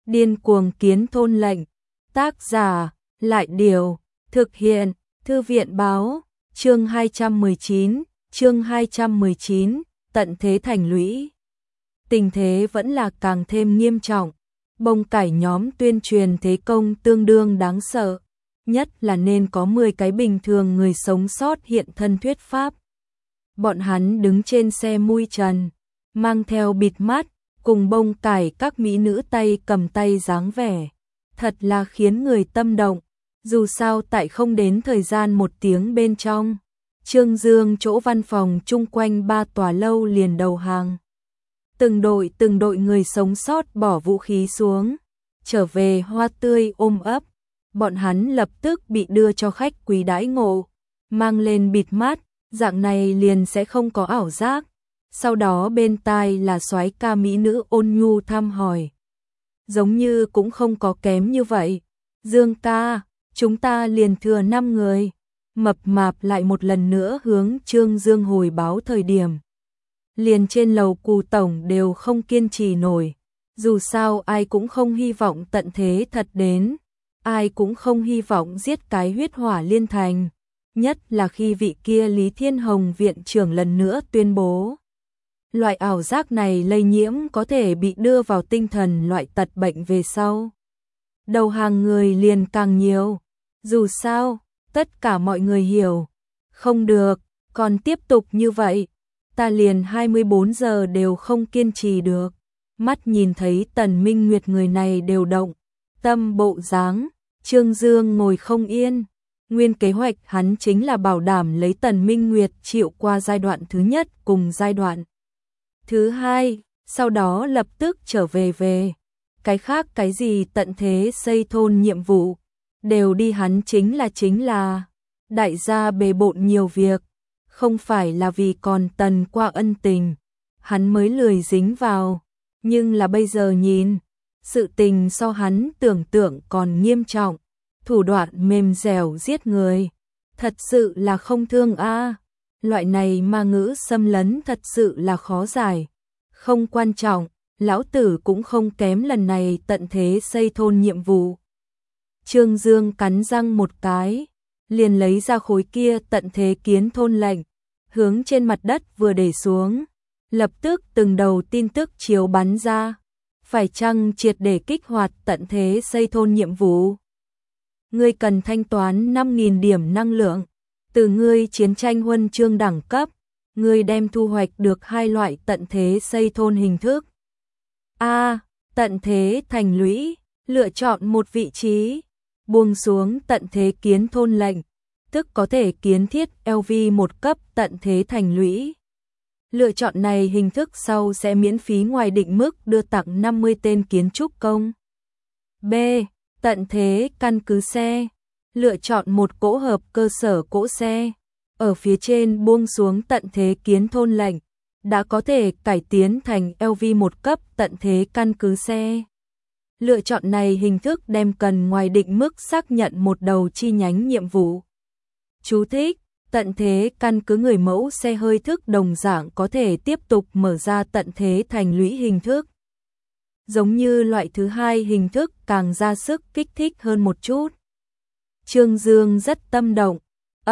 Điên cuồng kiến thôn lệnh. Tác giả, Lại Điều, thực hiện, Thư viện Báo, chương 219, tận thế thành lũy. Tình thế vẫn là càng thêm nghiêm trọng, bông cải nhóm tuyên truyền thế công tương đương đáng sợ, nhất là nên có 10 cái bình thường người sống sót hiện thân thuyết pháp. Bọn hắn đứng trên xe mui trần, mang theo bịt mắt, cùng bông cải các mỹ nữ tay cầm tay dáng vẻ. Thật là khiến người tâm động, dù sao tại không đến thời gian 1 tiếng bên trong. Trương Dương chỗ văn phòng chung quanh 3 tòa lâu liền đầu hàng. Từng đội người sống sót bỏ vũ khí xuống, trở về hoa tươi ôm ấp. Bọn hắn lập tức bị đưa cho khách quý đãi ngộ, mang lên bịt mắt, dạng này liền sẽ không có ảo giác. Sau đó bên tai là soái ca mỹ nữ ôn nhu thăm hỏi. Giống như cũng không có kém như vậy. Dương ca, chúng ta liền thừa 5 người. Mập mạp lại một lần nữa hướng Trương Dương hồi báo thời điểm. Liền trên lầu Cù tổng đều không kiên trì nổi. Dù sao ai cũng không hy vọng tận thế thật đến. Ai cũng không hy vọng giết cái huyết hỏa liên thành. Nhất là khi vị kia Lý Thiên Hồng viện trưởng lần nữa tuyên bố. Loại ảo giác này lây nhiễm có thể bị đưa vào tinh thần loại tật bệnh về sau. Đầu hàng người liền càng nhiều. Dù sao, tất cả mọi người hiểu. Không được, còn tiếp tục như vậy. Ta liền 24 giờ đều không kiên trì được. Mắt nhìn thấy Tần Minh Nguyệt người này đều động. Tâm bộ dáng, Trương Dương ngồi không yên. Nguyên kế hoạch hắn chính là bảo đảm lấy Tần Minh Nguyệt chịu qua giai đoạn thứ nhất cùng giai đoạn thứ hai, sau đó lập tức trở về. Cái khác cái gì tận thế xây thôn nhiệm vụ, đều đi hắn chính là. Đại gia bề bộn nhiều việc, không phải là vì còn Tần qua ân tình, hắn mới lười dính vào. Nhưng là bây giờ nhìn, sự tình so hắn tưởng tượng còn nghiêm trọng, thủ đoạn mềm dẻo giết người, thật sự là không thương a. Loại này ma ngữ xâm lấn thật sự là khó giải. Không quan trọng, lão tử cũng không kém lần này tận thế xây thôn nhiệm vụ. Trương Dương cắn răng một cái, liền lấy ra khối kia tận thế kiến thôn lệnh, hướng trên mặt đất vừa để xuống. Lập tức từng đầu tin tức chiếu bắn ra. Phải chăng triệt để kích hoạt tận thế xây thôn nhiệm vụ? Ngươi cần thanh toán 5.000 điểm năng lượng. Từ ngươi chiến tranh huân chương đẳng cấp, ngươi đem thu hoạch được 2 loại tận thế xây thôn hình thức. A. Tận thế thành lũy, lựa chọn một vị trí, buông xuống tận thế kiến thôn lệnh, tức có thể kiến thiết LV 1 cấp tận thế thành lũy. Lựa chọn này hình thức sau sẽ miễn phí ngoài định mức đưa tặng 50 tên kiến trúc công. B. Tận thế căn cứ xe, lựa chọn một cỗ hợp cơ sở cỗ xe, ở phía trên buông xuống tận thế kiến thôn lệnh, đã có thể cải tiến thành LV 1 cấp tận thế căn cứ xe. Lựa chọn này hình thức đem cần ngoài định mức xác nhận một đầu chi nhánh nhiệm vụ. Chú thích: tận thế căn cứ người mẫu xe hơi thức đồng dạng có thể tiếp tục mở ra tận thế thành lũy hình thức. Giống như loại thứ hai hình thức càng ra sức kích thích hơn một chút. Trương Dương rất tâm động.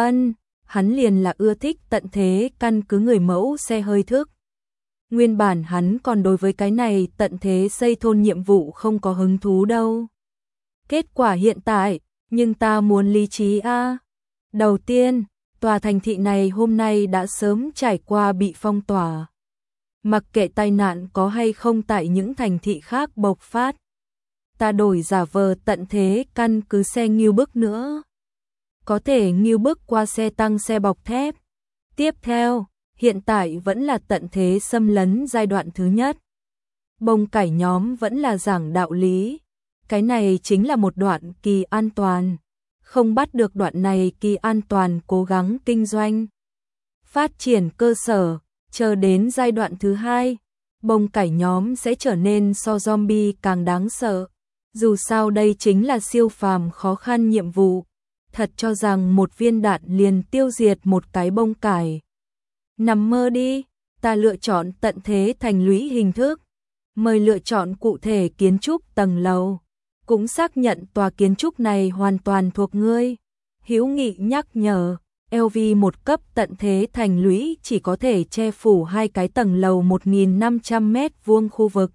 Hắn liền là ưa thích tận thế căn cứ người mẫu xe hơi thức. Nguyên bản hắn còn đối với cái này tận thế xây thôn nhiệm vụ không có hứng thú đâu. Kết quả hiện tại, nhưng ta muốn lý trí a. Đầu tiên, tòa thành thị này hôm nay đã sớm trải qua bị phong tỏa. Mặc kệ tai nạn có hay không tại những thành thị khác bộc phát, ta đổi giả vờ tận thế căn cứ xe nghiêu bức nữa. Có thể nghiêu bức qua xe tăng xe bọc thép. Tiếp theo, hiện tại vẫn là tận thế xâm lấn giai đoạn thứ nhất. Bông cải nhóm vẫn là giảng đạo lý. Cái này chính là một đoạn kỳ an toàn. Không bắt được đoạn này kỳ an toàn cố gắng kinh doanh. Phát triển cơ sở, chờ đến giai đoạn thứ hai, bông cải nhóm sẽ trở nên so zombie càng đáng sợ. Dù sao đây chính là siêu phàm khó khăn nhiệm vụ. Thật cho rằng một viên đạn liền tiêu diệt một cái bông cải. Nằm mơ đi, ta lựa chọn tận thế thành lũy hình thức. mời lựa chọn cụ thể kiến trúc tầng lầu, cũng xác nhận tòa kiến trúc này hoàn toàn thuộc ngươi. Hữu Nghị nhắc nhở, LV một cấp tận thế thành lũy chỉ có thể che phủ 2 cái tầng lầu 1.500 mét vuông khu vực.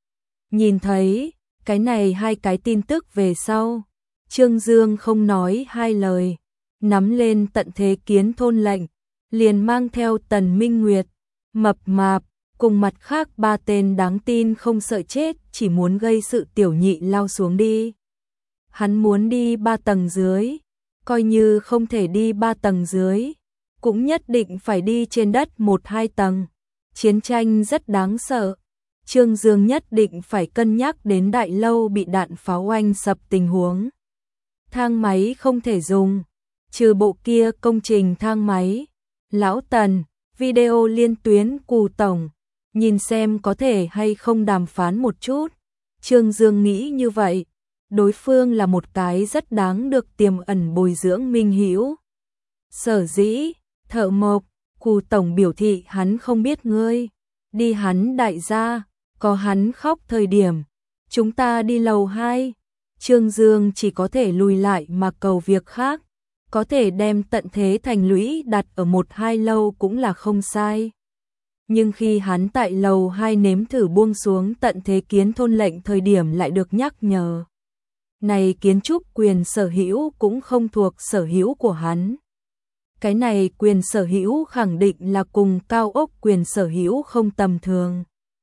Nhìn thấy cái này 2 cái tin tức về sau, Trương Dương không nói 2 lời, nắm lên tận thế kiến thôn lệnh, liền mang theo Tần Minh Nguyệt, Mập Mạp, cùng mặt khác 3 tên đáng tin không sợ chết, chỉ muốn gây sự tiểu nhị lao xuống đi. Hắn muốn đi 3 tầng dưới, coi như không thể đi 3 tầng dưới, cũng nhất định phải đi trên đất 1-2 tầng. Chiến tranh rất đáng sợ. Trương Dương nhất định phải cân nhắc đến đại lâu bị đạn pháo oanh sập tình huống. Thang máy không thể dùng, trừ bộ kia công trình thang máy. Lão Tần, video liên tuyến Cù Tổng, nhìn xem có thể hay không đàm phán một chút. Trương Dương nghĩ như vậy, đối phương là một cái rất đáng được tiềm ẩn bồi dưỡng minh hữu. Sở dĩ, Thợ Mộc, Cù Tổng biểu thị hắn không biết ngươi, đi hắn đại gia, có hắn khóc thời điểm, chúng ta đi lầu 2. Trương Dương chỉ có thể lùi lại mà cầu việc khác, có thể đem tận thế thành lũy đặt ở 1-2 lâu cũng là không sai. Nhưng khi hắn tại lầu 2 nếm thử buông xuống tận thế kiến thôn lệnh thời điểm lại được nhắc nhở. Này kiến trúc quyền sở hữu cũng không thuộc sở hữu của hắn. Cái này quyền sở hữu khẳng định là cùng cao ốc quyền sở hữu không tầm thường.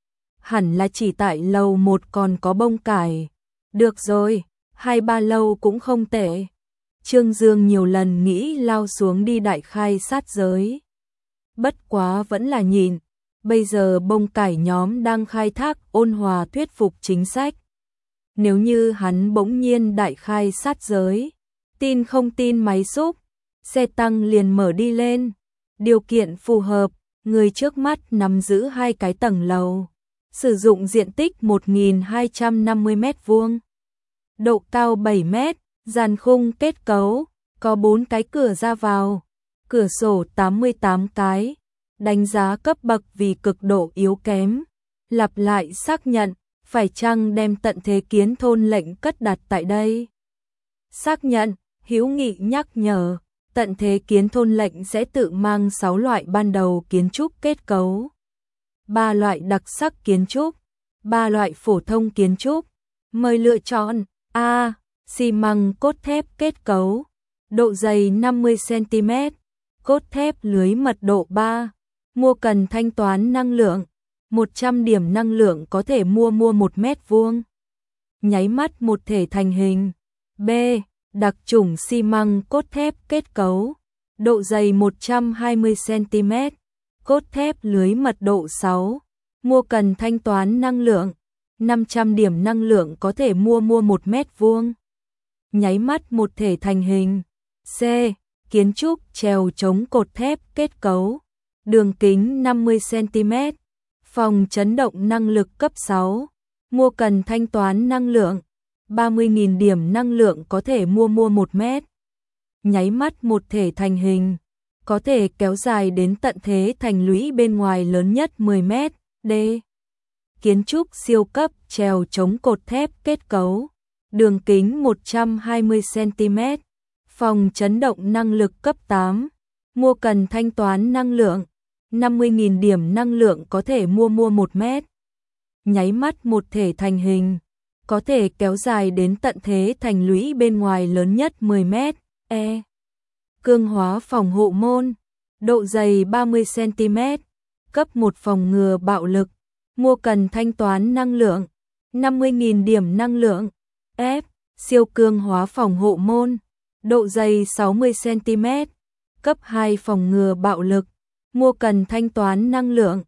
Hẳn là chỉ tại lầu 1 còn có bông cải. Được rồi, 2-3 lâu cũng không tệ. Trương Dương nhiều lần nghĩ lao xuống đi đại khai sát giới. Bất quá vẫn là nhìn, bây giờ bông cải nhóm đang khai thác ôn hòa thuyết phục chính sách. Nếu như hắn bỗng nhiên đại khai sát giới, tin không tin máy xúc, xe tăng liền mở đi lên. Điều kiện phù hợp, người trước mắt nắm giữ 2 cái tầng lầu, sử dụng diện tích 1.250 mét vuông, độ cao 7 mét, giàn khung kết cấu, có 4 cái cửa ra vào, cửa sổ 88 cái, đánh giá cấp bậc vì cực độ yếu kém. Lặp lại xác nhận, phải chăng đem tận thế kiến thôn lệnh cất đặt tại đây? Xác nhận, Hữu Nghị nhắc nhở, tận thế kiến thôn lệnh sẽ tự mang 6 loại ban đầu kiến trúc kết cấu, 3 loại đặc sắc kiến trúc, 3 loại phổ thông kiến trúc. Mời lựa chọn A. Xi măng cốt thép kết cấu, độ dày 50 cm, cốt thép lưới mật độ 3. Mua cần thanh toán năng lượng, 100 điểm năng lượng có thể mua 1 mét vuông. Nháy mắt một thể thành hình. B. Đặc chủng xi măng cốt thép kết cấu, độ dày 120 cm, cốt thép lưới mật độ 6. Mua cần thanh toán năng lượng, 500 điểm năng lượng có thể mua 1 mét vuông. Nháy mắt một thể thành hình. C. Kiến trúc trèo chống cột thép kết cấu, đường kính 50 cm, phòng chấn động năng lực cấp 6. Mua cần thanh toán năng lượng, 30.000 điểm năng lượng có thể mua 1 mét. Nháy mắt một thể thành hình, có thể kéo dài đến tận thế thành lũy bên ngoài lớn nhất 10 mét. D. Kiến trúc siêu cấp trèo chống cột thép kết cấu, đường kính 120 cm, phòng chấn động năng lực cấp 8. Mua cần thanh toán năng lượng, 50.000 điểm năng lượng có thể mua 1 mét. Nháy mắt một thể thành hình, có thể kéo dài đến tận thế thành lũy bên ngoài lớn nhất 10 mét. E. Cương hóa phòng hộ môn, độ dày 30 cm, cấp 1 phòng ngừa bạo lực. Mua cần thanh toán năng lượng, 50.000 điểm năng lượng. F. Siêu cương hóa phòng hộ môn, độ dày 60 cm, cấp 2 phòng ngừa bạo lực. Mua cần thanh toán năng lượng,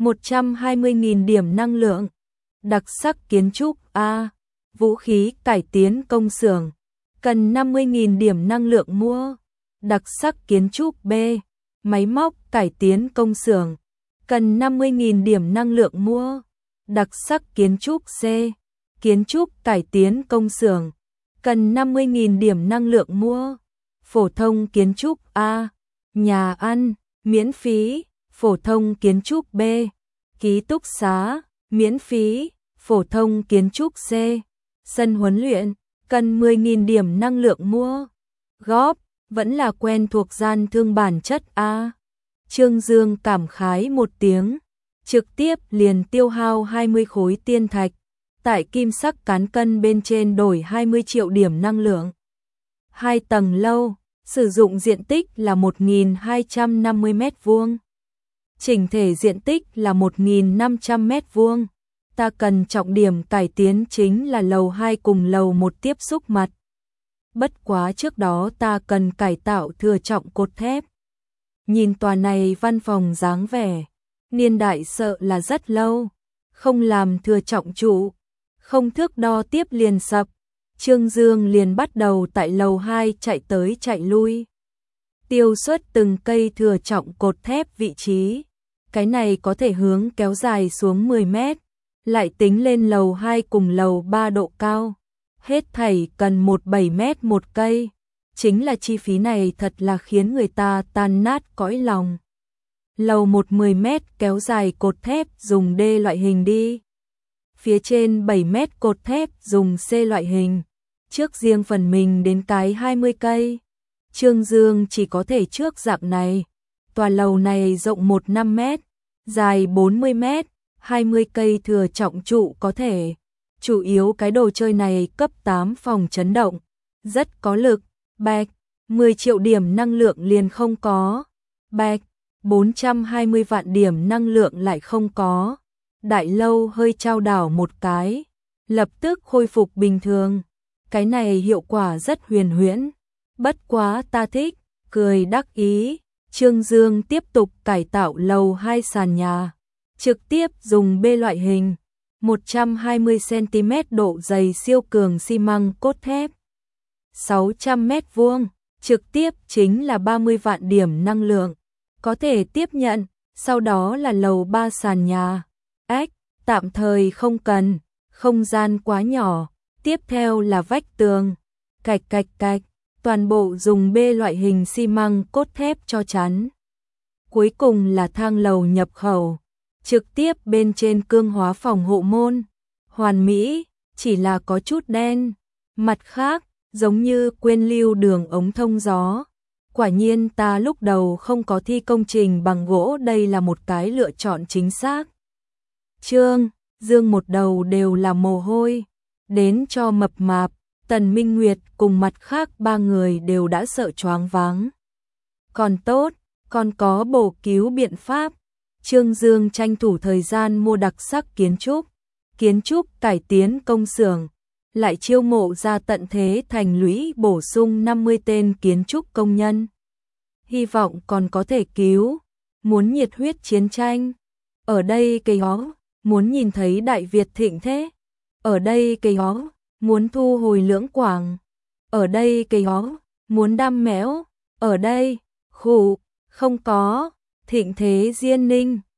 120.000 điểm năng lượng. Đặc sắc kiến trúc A. Vũ khí cải tiến công xưởng, cần 50.000 điểm năng lượng mua. Đặc sắc kiến trúc B. Máy móc cải tiến công xưởng, cần 50.000 điểm năng lượng mua. Đặc sắc kiến trúc C. Kiến trúc cải tiến công xưởng, cần 50.000 điểm năng lượng mua. Phổ thông kiến trúc A. Nhà ăn, miễn phí. Phổ thông kiến trúc B. Ký túc xá, miễn phí. phổ thông kiến trúc C, sân huấn luyện, cần 10.000 điểm năng lượng mua. Góp, vẫn là quen thuộc gian thương bản chất A. Trương Dương cảm khái một tiếng, trực tiếp liền tiêu hao 20 khối tiên thạch, tại kim sắc cán cân bên trên đổi 20 triệu điểm năng lượng. 2 tầng lâu, sử dụng diện tích là 1.250 mét vuông. Chỉnh thể diện tích là 1.500 mét vuông. Ta cần trọng điểm cải tiến chính là lầu 2 cùng lầu 1 tiếp xúc mặt. Bất quá trước đó ta cần cải tạo thừa trọng cột thép. Nhìn tòa này văn phòng dáng vẻ, niên đại sợ là rất lâu, không làm thừa trọng trụ, không thước đo tiếp liền sập. Trương Dương liền bắt đầu tại lầu 2 chạy tới chạy lui, tiêu xuất từng cây thừa trọng cột thép vị trí. Cái này có thể hướng kéo dài xuống 10 mét, lại tính lên lầu 2 cùng lầu 3 độ cao. Hết thảy cần 17 mét một cây. Chính là chi phí này thật là khiến người ta tan nát cõi lòng. Lầu 1 10 mét kéo dài cột thép dùng D loại hình đi. Phía trên 7 mét cột thép dùng C loại hình. Trước riêng phần mình đến cái 20 cây. Trương Dương chỉ có thể trước dạng này. Tòa lầu này rộng 15 mét, dài 40 mét, 20 cây thừa trọng trụ có thể. Chủ yếu cái đồ chơi này cấp 8 phòng chấn động, rất có lực. Bạch, 10 triệu điểm năng lượng liền không có. Bạch, 420 vạn điểm năng lượng lại không có. Đại lâu hơi trao đảo một cái, lập tức khôi phục bình thường. Cái này hiệu quả rất huyền huyễn. Bất quá ta thích, cười đắc ý. Trương Dương tiếp tục cải tạo lầu 2 sàn nhà, trực tiếp dùng B loại hình, 120 cm độ dày siêu cường xi măng cốt thép, 600 mét vuông, trực tiếp chính là 30 vạn điểm năng lượng, có thể tiếp nhận. Sau đó là lầu 3 sàn nhà, tạm thời không cần, không gian quá nhỏ. Tiếp theo là vách tường, cạch cạch cạch, toàn bộ dùng B loại hình xi măng cốt thép cho chắn. Cuối cùng là thang lầu nhập khẩu, trực tiếp bên trên cương hóa phòng hộ môn, hoàn mỹ, chỉ là có chút đen. Mặt khác, giống như quên lưu đường ống thông gió. Quả nhiên ta lúc đầu không có thi công trình bằng gỗ, đây là một cái lựa chọn chính xác. Trương Dương một đầu đều là mồ hôi, đến cho mập mạp, Tần Minh Nguyệt cùng mặt khác 3 người đều đã sợ choáng váng. Còn tốt, còn có bổ cứu biện pháp. Trương Dương tranh thủ thời gian mua đặc sắc kiến trúc cải tiến công xưởng, lại chiêu mộ ra tận thế thành lũy bổ sung 50 tên kiến trúc công nhân. Hy vọng còn có thể cứu. Muốn nhiệt huyết chiến tranh, ở đây cây hó. Muốn nhìn thấy Đại Việt thịnh thế, ở đây cây hó. Muốn thu hồi Lưỡng Quảng, ở đây cây hó. Muốn đam méo, ở đây khủ, không có thịnh thế Diên Ninh.